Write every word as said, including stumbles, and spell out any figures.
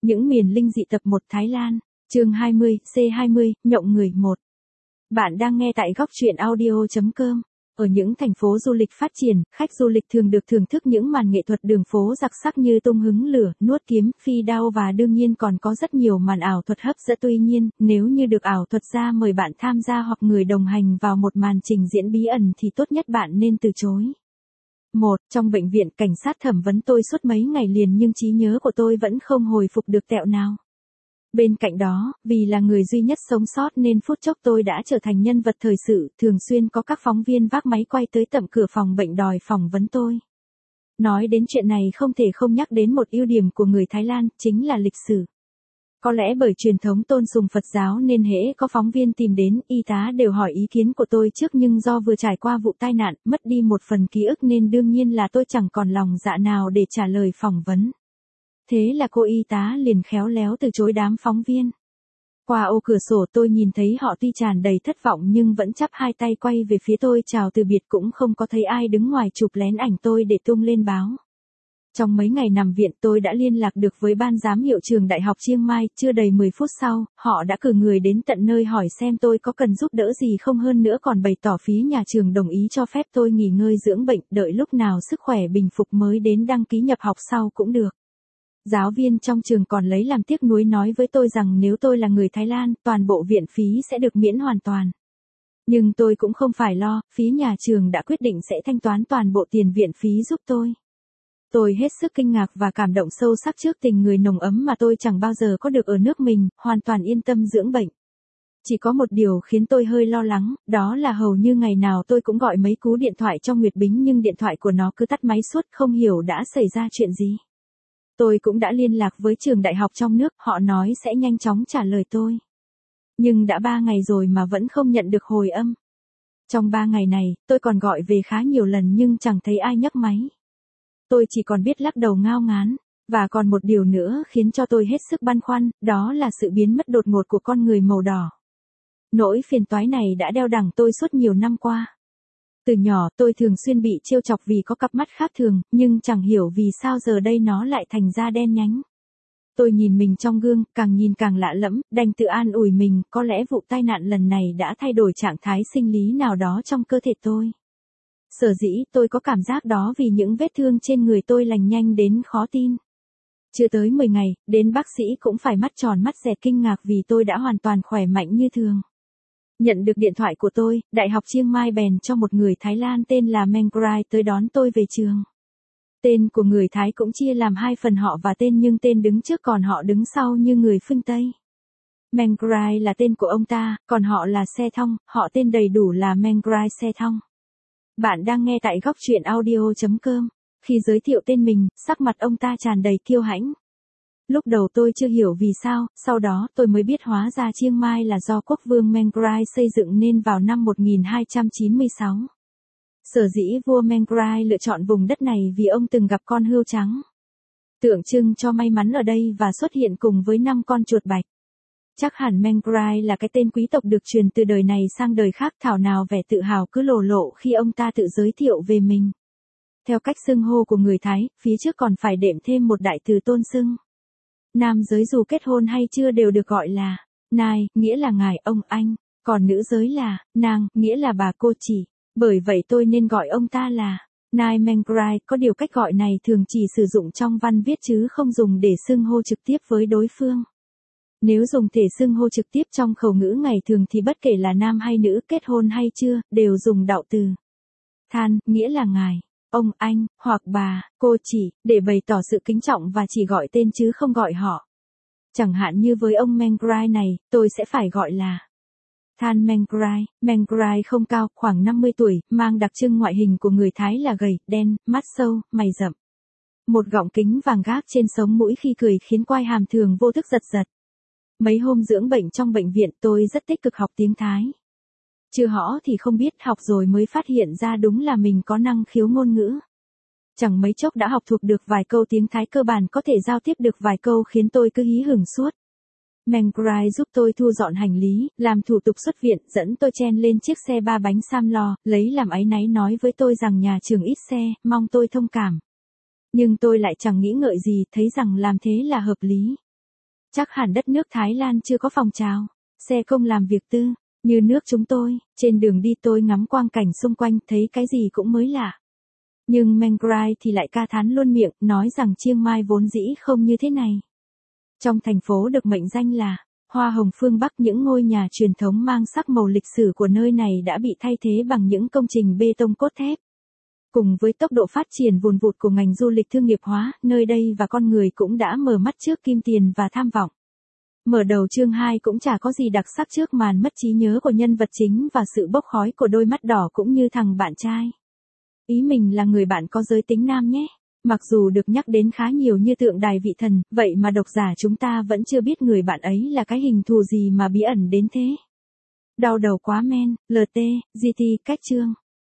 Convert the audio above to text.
Những miền linh dị tập một Thái Lan, chương hai mươi, C hai mươi, nhộng người một. Bạn đang nghe tại góc truyện audio chấm com. Ở những thành phố du lịch phát triển, khách du lịch thường được thưởng thức những màn nghệ thuật đường phố đặc sắc như tung hứng lửa, nuốt kiếm, phi đao và đương nhiên còn có rất nhiều màn ảo thuật hấp dẫn. Tuy nhiên, nếu như được ảo thuật gia mời bạn tham gia hoặc người đồng hành vào một màn trình diễn bí ẩn thì tốt nhất bạn nên từ chối. một. Trong bệnh viện, cảnh sát thẩm vấn tôi suốt mấy ngày liền nhưng trí nhớ của tôi vẫn không hồi phục được tẹo nào. Bên cạnh đó, vì là người duy nhất sống sót nên phút chốc tôi đã trở thành nhân vật thời sự, thường xuyên có các phóng viên vác máy quay tới tận cửa phòng bệnh đòi phỏng vấn tôi. Nói đến chuyện này không thể không nhắc đến một ưu điểm của người Thái Lan, chính là lịch sử. Có lẽ bởi truyền thống tôn sùng Phật giáo nên hễ có phóng viên tìm đến, y tá đều hỏi ý kiến của tôi trước, nhưng do vừa trải qua vụ tai nạn, mất đi một phần ký ức nên đương nhiên là tôi chẳng còn lòng dạ nào để trả lời phỏng vấn. Thế là cô y tá liền khéo léo từ chối đám phóng viên. Qua ô cửa sổ tôi nhìn thấy họ tuy tràn đầy thất vọng nhưng vẫn chắp hai tay quay về phía tôi chào từ biệt, cũng không có thấy ai đứng ngoài chụp lén ảnh tôi để tung lên báo. Trong mấy ngày nằm viện tôi đã liên lạc được với ban giám hiệu trường Đại học Chiang Mai, chưa đầy mười phút sau, họ đã cử người đến tận nơi hỏi xem tôi có cần giúp đỡ gì không, hơn nữa còn bày tỏ phía nhà trường đồng ý cho phép tôi nghỉ ngơi dưỡng bệnh, đợi lúc nào sức khỏe bình phục mới đến đăng ký nhập học sau cũng được. Giáo viên trong trường còn lấy làm tiếc nuối nói với tôi rằng nếu tôi là người Thái Lan, toàn bộ viện phí sẽ được miễn hoàn toàn. Nhưng tôi cũng không phải lo, phía nhà trường đã quyết định sẽ thanh toán toàn bộ tiền viện phí giúp tôi. Tôi hết sức kinh ngạc và cảm động sâu sắc trước tình người nồng ấm mà tôi chẳng bao giờ có được ở nước mình, hoàn toàn yên tâm dưỡng bệnh. Chỉ có một điều khiến tôi hơi lo lắng, đó là hầu như ngày nào tôi cũng gọi mấy cú điện thoại cho Nguyệt Bính nhưng điện thoại của nó cứ tắt máy suốt, không hiểu đã xảy ra chuyện gì. Tôi cũng đã liên lạc với trường đại học trong nước, họ nói sẽ nhanh chóng trả lời tôi. Nhưng đã ba ngày rồi mà vẫn không nhận được hồi âm. Trong ba ngày này, tôi còn gọi về khá nhiều lần nhưng chẳng thấy ai nhấc máy. Tôi chỉ còn biết lắc đầu ngao ngán. Và còn một điều nữa khiến cho tôi hết sức băn khoăn, đó là sự biến mất đột ngột của con người màu đỏ. Nỗi phiền toái này đã đeo đẳng tôi suốt nhiều năm qua. Từ nhỏ tôi thường xuyên bị trêu chọc vì có cặp mắt khác thường, nhưng chẳng hiểu vì sao giờ đây nó lại thành ra đen nhánh. Tôi nhìn mình trong gương, càng nhìn càng lạ lẫm, đành tự an ủi mình, có lẽ vụ tai nạn lần này đã thay đổi trạng thái sinh lý nào đó trong cơ thể tôi. Sở dĩ tôi có cảm giác đó vì những vết thương trên người tôi lành nhanh đến khó tin. Chưa tới mười ngày, đến bác sĩ cũng phải mắt tròn mắt dẹt kinh ngạc vì tôi đã hoàn toàn khỏe mạnh như thường. Nhận được điện thoại của tôi, Đại học Chiang Mai bèn cho một người Thái Lan tên là Mengrai tới đón tôi về trường. Tên của người Thái cũng chia làm hai phần, họ và tên, nhưng tên đứng trước còn họ đứng sau như người phương Tây. Mengrai là tên của ông ta, còn họ là Se Thong, họ tên đầy đủ là Mengrai Se Thong. Bạn đang nghe tại góc truyện audio chấm com. Khi giới thiệu tên mình, sắc mặt ông ta tràn đầy kiêu hãnh. Lúc đầu tôi chưa hiểu vì sao, sau đó tôi mới biết hóa ra Chiang Mai là do quốc vương Mengrai xây dựng nên vào năm một nghìn hai trăm chín mươi sáu. Sở dĩ vua Mengrai lựa chọn vùng đất này vì ông từng gặp con hươu trắng, tượng trưng cho may mắn ở đây, và xuất hiện cùng với năm con chuột bạch. Chắc hẳn Mengrai là cái tên quý tộc được truyền từ đời này sang đời khác, thảo nào vẻ tự hào cứ lộ lộ khi ông ta tự giới thiệu về mình. Theo cách xưng hô của người Thái, phía trước còn phải đệm thêm một đại từ tôn xưng. Nam giới dù kết hôn hay chưa đều được gọi là Nai, nghĩa là ngài, ông, anh, còn nữ giới là Nàng, nghĩa là bà, cô, chị. Bởi vậy tôi nên gọi ông ta là Nai Mengrai, có điều cách gọi này thường chỉ sử dụng trong văn viết chứ không dùng để xưng hô trực tiếp với đối phương. Nếu dùng thể xưng hô trực tiếp trong khẩu ngữ ngày thường thì bất kể là nam hay nữ, kết hôn hay chưa, đều dùng đạo từ Than, nghĩa là ngài, ông, anh, hoặc bà, cô, chị, để bày tỏ sự kính trọng và chỉ gọi tên chứ không gọi họ. Chẳng hạn như với ông Mengrai này, tôi sẽ phải gọi là Than Mengrai. Mengrai không cao, khoảng năm mươi tuổi, mang đặc trưng ngoại hình của người Thái là gầy, đen, mắt sâu, mày rậm. Một gọng kính vàng gác trên sống mũi khi cười khiến quai hàm thường vô thức giật giật. Mấy hôm dưỡng bệnh trong bệnh viện tôi rất tích cực học tiếng Thái. Chưa hõ thì không biết, học rồi mới phát hiện ra đúng là mình có năng khiếu ngôn ngữ. Chẳng mấy chốc đã học thuộc được vài câu tiếng Thái cơ bản, có thể giao tiếp được vài câu khiến tôi cứ hí hửng suốt. Mengrai giúp tôi thu dọn hành lý, làm thủ tục xuất viện, dẫn tôi chen lên chiếc xe ba bánh Sam Lo, lấy làm áy náy nói với tôi rằng nhà trường ít xe, mong tôi thông cảm. Nhưng tôi lại chẳng nghĩ ngợi gì, thấy rằng làm thế là hợp lý. Chắc hẳn đất nước Thái Lan chưa có phòng trào, xe công làm việc tư, như nước chúng tôi, trên đường đi tôi ngắm quang cảnh xung quanh thấy cái gì cũng mới lạ. Nhưng Mengrai thì lại ca thán luôn miệng, nói rằng Chiang Mai vốn dĩ không như thế này. Trong thành phố được mệnh danh là Hoa Hồng phương Bắc, những ngôi nhà truyền thống mang sắc màu lịch sử của nơi này đã bị thay thế bằng những công trình bê tông cốt thép. Cùng với tốc độ phát triển vùn vụt của ngành du lịch thương nghiệp hóa, nơi đây và con người cũng đã mở mắt trước kim tiền và tham vọng. Mở đầu chương hai cũng chả có gì đặc sắc trước màn mất trí nhớ của nhân vật chính và sự bốc khói của đôi mắt đỏ cũng như thằng bạn trai. Ý mình là người bạn có giới tính nam nhé. Mặc dù được nhắc đến khá nhiều như tượng đài vị thần, vậy mà độc giả chúng ta vẫn chưa biết người bạn ấy là cái hình thù gì mà bí ẩn đến thế. Đau đầu quá men, lờ tê, giê tê, cách chương.